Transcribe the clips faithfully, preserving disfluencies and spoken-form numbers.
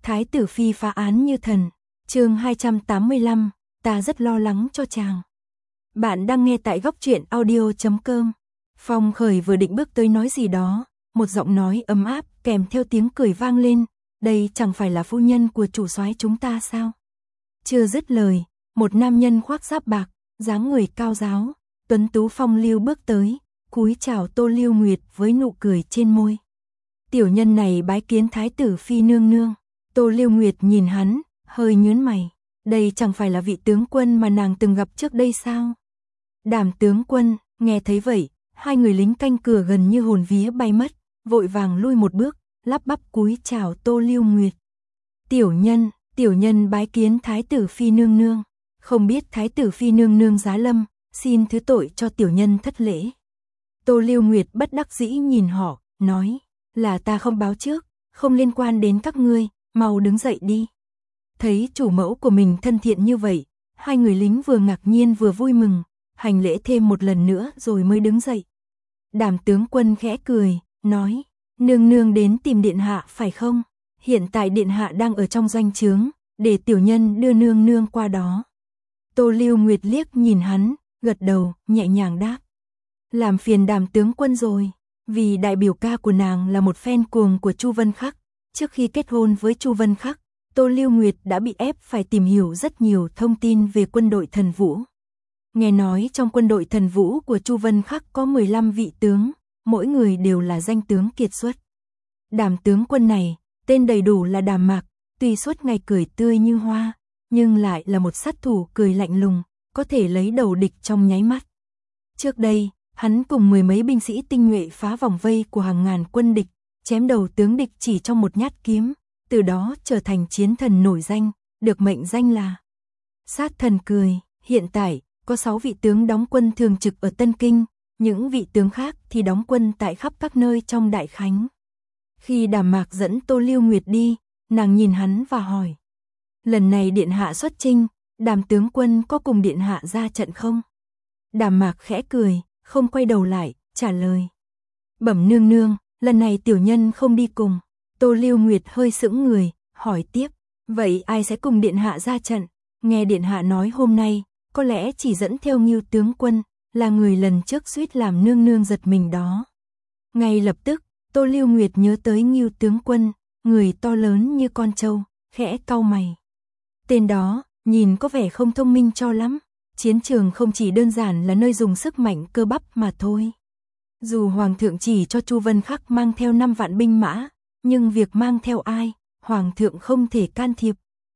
Thái tử phi phá án như thần. Chương hai trăm tám mươi lăm, ta rất lo lắng cho chàng. Bạn đang nghe tại góc truyện audio chấm com. Phong Khởi vừa định bước tới nói gì đó, một giọng nói ấm áp kèm theo tiếng cười vang lên, đây chẳng phải là phu nhân của chủ soái chúng ta sao? Chưa dứt lời, một nam nhân khoác giáp bạc, dáng người cao ráo, tuấn tú phong lưu bước tới, cúi chào Tô Lưu Nguyệt với nụ cười trên môi. Tiểu nhân này bái kiến thái tử phi nương nương. Tô Lưu Nguyệt nhìn hắn, hơi nhướng mày, đây chẳng phải là vị tướng quân mà nàng từng gặp trước đây sao? Đàm tướng quân, nghe thấy vậy, hai người lính canh cửa gần như hồn vía bay mất, vội vàng lui một bước, lắp bắp cúi chào Tô Lưu Nguyệt. Tiểu nhân, tiểu nhân bái kiến thái tử phi nương nương, không biết thái tử phi nương nương giá lâm, xin thứ tội cho tiểu nhân thất lễ. Tô Lưu Nguyệt bất đắc dĩ nhìn họ, nói, là ta không báo trước, không liên quan đến các ngươi, mau đứng dậy đi. Thấy chủ mẫu của mình thân thiện như vậy, hai người lính vừa ngạc nhiên vừa vui mừng, hành lễ thêm một lần nữa rồi mới đứng dậy. Đàm tướng quân khẽ cười, nói, nương nương đến tìm điện hạ phải không? Hiện tại điện hạ đang ở trong doanh trướng, để tiểu nhân đưa nương nương qua đó. Tô Lưu Nguyệt liếc nhìn hắn, gật đầu, nhẹ nhàng đáp. Làm phiền đàm tướng quân rồi, vì đại biểu ca của nàng là một fan cuồng của Chu Vân Khắc. Trước khi kết hôn với Chu Vân Khắc, Tô Lưu Nguyệt đã bị ép phải tìm hiểu rất nhiều thông tin về quân đội thần vũ. Nghe nói trong quân đội thần vũ của Chu Vân Khắc có mười lăm vị tướng, mỗi người đều là danh tướng kiệt xuất. Đàm tướng quân này, tên đầy đủ là Đàm Mạc, tuy suốt ngày cười tươi như hoa, nhưng lại là một sát thủ cười lạnh lùng, có thể lấy đầu địch trong nháy mắt. Trước đây, hắn cùng mười mấy binh sĩ tinh nhuệ phá vòng vây của hàng ngàn quân địch, chém đầu tướng địch chỉ trong một nhát kiếm, từ đó trở thành chiến thần nổi danh, được mệnh danh là Sát Thần Cười. Hiện tại, có sáu vị tướng đóng quân thường trực ở Tân Kinh, những vị tướng khác thì đóng quân tại khắp các nơi trong Đại Khánh. Khi Đàm Mạc dẫn Tô Lưu Nguyệt đi, nàng nhìn hắn và hỏi, lần này điện hạ xuất chinh, Đàm tướng quân có cùng điện hạ ra trận không? Đàm Mạc khẽ cười, không quay đầu lại, trả lời, bẩm nương nương, lần này tiểu nhân không đi cùng. Tô Lưu Nguyệt hơi sững người, hỏi tiếp, vậy ai sẽ cùng điện hạ ra trận? Nghe điện hạ nói hôm nay, có lẽ chỉ dẫn theo Ngưu tướng quân, là người lần trước suýt làm nương nương giật mình đó. Ngay lập tức, Tô Lưu Nguyệt nhớ tới Ngưu tướng quân, người to lớn như con trâu, khẽ cau mày. Tên đó, nhìn có vẻ không thông minh cho lắm, chiến trường không chỉ đơn giản là nơi dùng sức mạnh cơ bắp mà thôi. Dù Hoàng thượng chỉ cho Chu Vân Khắc mang theo năm vạn binh mã, nhưng việc mang theo ai, Hoàng thượng không thể can thiệp.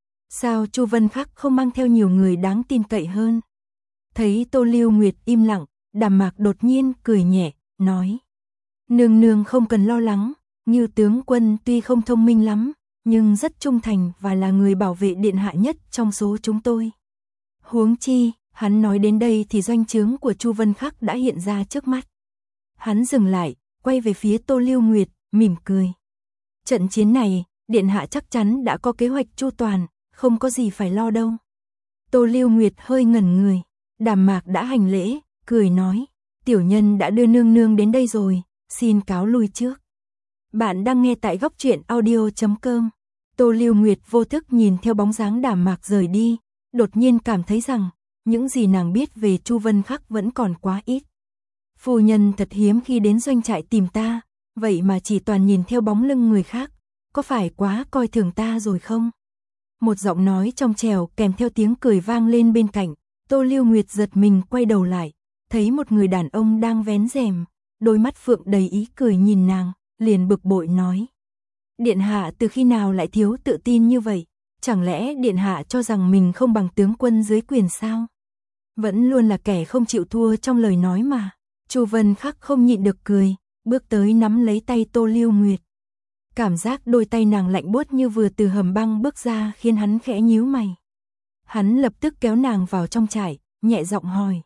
Sao Chu Vân Khắc không mang theo nhiều người đáng tin cậy hơn? Thấy Tô Lưu Nguyệt im lặng, Đàm Mạc đột nhiên cười nhẹ, nói, nương nương không cần lo lắng, Ngưu tướng quân tuy không thông minh lắm, nhưng rất trung thành và là người bảo vệ điện hạ nhất trong số chúng tôi. Huống chi, hắn nói đến đây thì doanh trướng của Chu Vân Khắc đã hiện ra trước mắt. Hắn dừng lại, quay về phía Tô Lưu Nguyệt, mỉm cười. Trận chiến này, điện hạ chắc chắn đã có kế hoạch chu toàn, không có gì phải lo đâu. Tô Lưu Nguyệt hơi ngẩn người, Đàm Mạc đã hành lễ, cười nói, tiểu nhân đã đưa nương nương đến đây rồi, xin cáo lui trước. Bạn đang nghe tại góc truyện audio chấm com. Tô Lưu Nguyệt vô thức nhìn theo bóng dáng Đàm Mạc rời đi, đột nhiên cảm thấy rằng, những gì nàng biết về Chu Vân Khắc vẫn còn quá ít. Phu nhân thật hiếm khi đến doanh trại tìm ta, vậy mà chỉ toàn nhìn theo bóng lưng người khác, có phải quá coi thường ta rồi không? Một giọng nói trong trẻo kèm theo tiếng cười vang lên bên cạnh, Tô Lưu Nguyệt giật mình quay đầu lại, thấy một người đàn ông đang vén rèm, đôi mắt phượng đầy ý cười nhìn nàng, liền bực bội nói. Điện hạ từ khi nào lại thiếu tự tin như vậy? Chẳng lẽ điện hạ cho rằng mình không bằng tướng quân dưới quyền sao? Vẫn luôn là kẻ không chịu thua trong lời nói mà. Chu Vân Khắc không nhịn được cười, bước tới nắm lấy tay Tô Lưu Nguyệt. Cảm giác đôi tay nàng lạnh buốt như vừa từ hầm băng bước ra khiến hắn khẽ nhíu mày. Hắn lập tức kéo nàng vào trong trại, nhẹ giọng hỏi.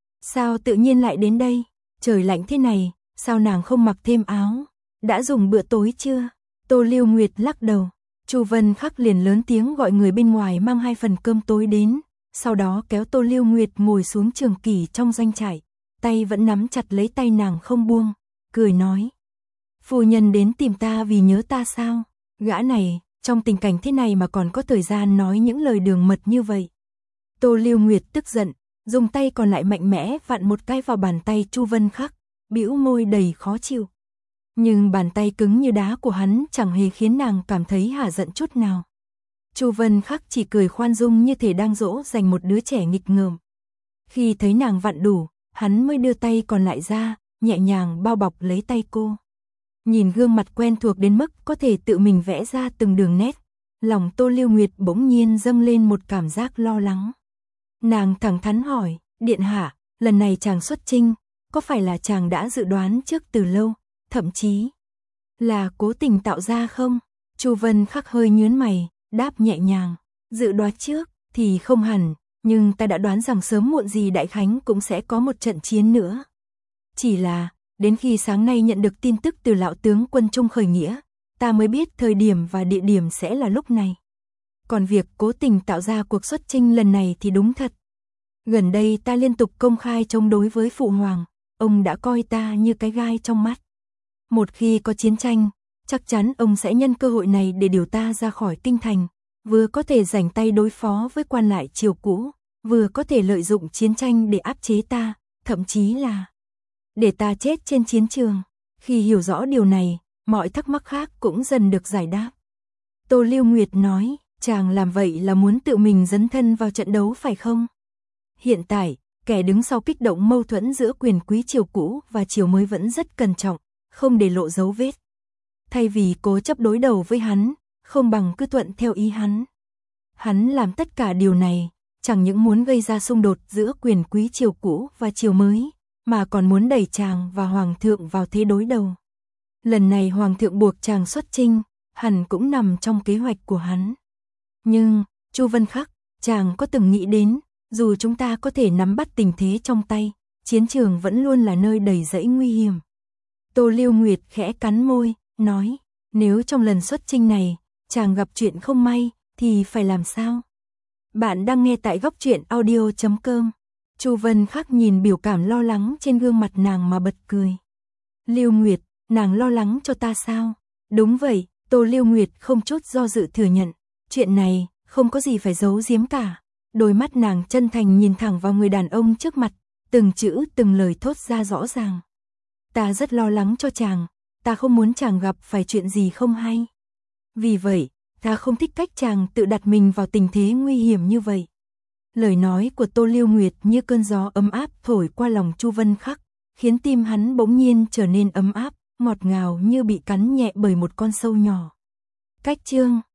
Sao tự nhiên lại đến đây? Trời lạnh thế này, sao nàng không mặc thêm áo? Đã dùng bữa tối chưa? Tô Lưu Nguyệt lắc đầu. Chu Vân Khắc liền lớn tiếng gọi người bên ngoài mang hai phần cơm tối đến, sau đó kéo Tô Lưu Nguyệt ngồi xuống trường kỷ trong doanh trại, tay vẫn nắm chặt lấy tay nàng không buông, cười nói. Phu nhân đến tìm ta vì nhớ ta sao? Gã này, trong tình cảnh thế này mà còn có thời gian nói những lời đường mật như vậy. Tô Lưu Nguyệt tức giận, dùng tay còn lại mạnh mẽ vặn một cái vào bàn tay Chu Vân Khắc, bĩu môi đầy khó chịu. Nhưng bàn tay cứng như đá của hắn chẳng hề khiến nàng cảm thấy hả giận chút nào. Chu Vân Khắc chỉ cười khoan dung như thể đang dỗ dành một đứa trẻ nghịch ngợm. Khi thấy nàng vặn đủ, hắn mới đưa tay còn lại ra, nhẹ nhàng bao bọc lấy tay cô. Nhìn gương mặt quen thuộc đến mức có thể tự mình vẽ ra từng đường nét, lòng Tô Lưu Nguyệt bỗng nhiên dâng lên một cảm giác lo lắng. Nàng thẳng thắn hỏi, điện hạ, lần này chàng xuất chinh, có phải là chàng đã dự đoán trước từ lâu, thậm chí là cố tình tạo ra không? Chu Vân Khắc hơi nhướng mày, đáp nhẹ nhàng, dự đoán trước thì không hẳn, nhưng ta đã đoán rằng sớm muộn gì Đại Khánh cũng sẽ có một trận chiến nữa. Chỉ là, đến khi sáng nay nhận được tin tức từ lão tướng quân Trung khởi nghĩa, ta mới biết thời điểm và địa điểm sẽ là lúc này. Còn việc cố tình tạo ra cuộc xuất chinh lần này thì đúng thật. Gần đây ta liên tục công khai chống đối với Phụ Hoàng, ông đã coi ta như cái gai trong mắt. Một khi có chiến tranh, chắc chắn ông sẽ nhân cơ hội này để điều ta ra khỏi kinh thành, vừa có thể rảnh tay đối phó với quan lại triều cũ, vừa có thể lợi dụng chiến tranh để áp chế ta, thậm chí là để ta chết trên chiến trường. Khi hiểu rõ điều này, mọi thắc mắc khác cũng dần được giải đáp. Tô Lưu Nguyệt nói, chàng làm vậy là muốn tự mình dấn thân vào trận đấu phải không? Hiện tại, kẻ đứng sau kích động mâu thuẫn giữa quyền quý triều cũ và triều mới vẫn rất cẩn trọng, không để lộ dấu vết. Thay vì cố chấp đối đầu với hắn, không bằng cứ thuận theo ý hắn. Hắn làm tất cả điều này, chẳng những muốn gây ra xung đột giữa quyền quý triều cũ và triều mới, mà còn muốn đẩy chàng và hoàng thượng vào thế đối đầu. Lần này hoàng thượng buộc chàng xuất chinh, hẳn cũng nằm trong kế hoạch của hắn. Nhưng, Chu Vân Khắc, chàng có từng nghĩ đến, dù chúng ta có thể nắm bắt tình thế trong tay, chiến trường vẫn luôn là nơi đầy rẫy nguy hiểm. Tô Lưu Nguyệt khẽ cắn môi, nói, nếu trong lần xuất chinh này, chàng gặp chuyện không may, thì phải làm sao? Bạn đang nghe tại góc truyện audio chấm com. Chu Vân Khắc nhìn biểu cảm lo lắng trên gương mặt nàng mà bật cười. Lưu Nguyệt, nàng lo lắng cho ta sao? Đúng vậy, Tô Lưu Nguyệt không chút do dự thừa nhận. Chuyện này, không có gì phải giấu giếm cả. Đôi mắt nàng chân thành nhìn thẳng vào người đàn ông trước mặt, từng chữ từng lời thốt ra rõ ràng. Ta rất lo lắng cho chàng, ta không muốn chàng gặp phải chuyện gì không hay. Vì vậy, ta không thích cách chàng tự đặt mình vào tình thế nguy hiểm như vậy. Lời nói của Tô Lưu Nguyệt như cơn gió ấm áp thổi qua lòng Chu Vân Khắc, khiến tim hắn bỗng nhiên trở nên ấm áp, ngọt ngào như bị cắn nhẹ bởi một con sâu nhỏ. Cách chương